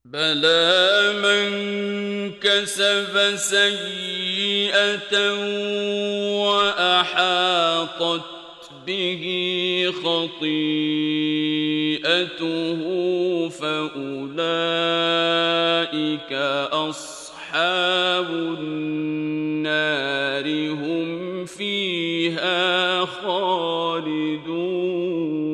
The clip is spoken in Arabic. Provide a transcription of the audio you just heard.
بلى من كسب سيئة وأحاطت به خطيئته فأولئك أصحاب النار هم فيها خالدون.